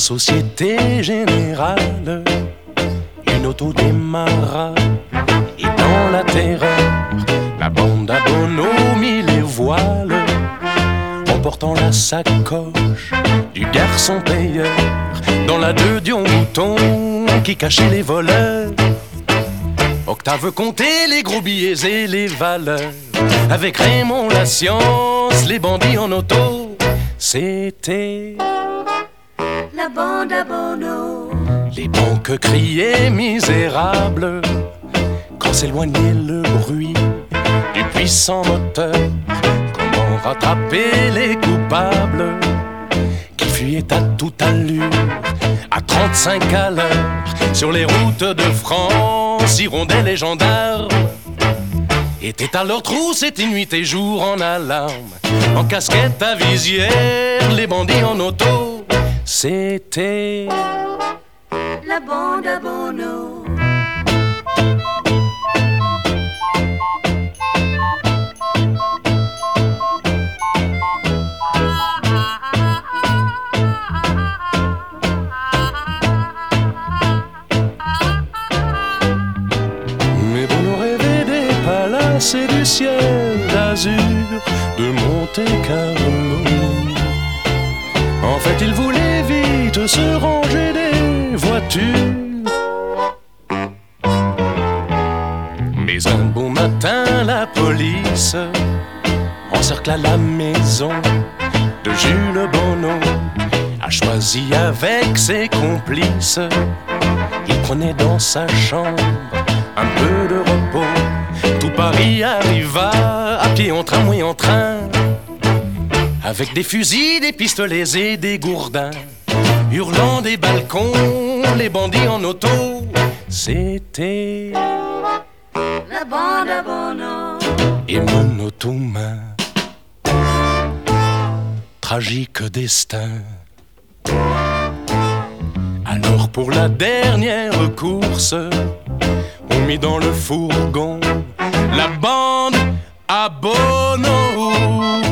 Société Générale, une auto démarra, et dans la terreur, la bande à bonhomie les voiles, emportant la sacoche du garçon payeur, dans la deux Dion Mouton qui cachait les voleurs. Octave comptait les gros billets et les valeurs, avec Raymond la science, les bandits en auto. C'était la bande à Bono. Les banques criaient misérables quand s'éloignait le bruit du puissant moteur. Comment rattraper les coupables qui fuyaient à toute allure, à 35 à l'heure, sur les routes de France, hirondelles les gendarmes étaient à leur trousse, et nuit et jour en alarme, en casquette à visière, les bandits en auto. C'était la bande à Bono. Mais Bono rêvait des palaces et du ciel d'azur de Monte-Carlo. En fait, il voulait vite se ranger des voitures. Mais un bon matin, la police encercla la maison de Jules Bono. A choisi avec ses complices. Il prenait dans sa chambre un peu de repos. Tout Paris arriva, à pied, en tramway, en train, avec des fusils, des pistolets et des gourdins, hurlant des balcons, les bandits en auto. C'était la bande à Bono. Et monotone, tragique destin. Alors pour la dernière course, on mit dans le fourgon la bande à Bono.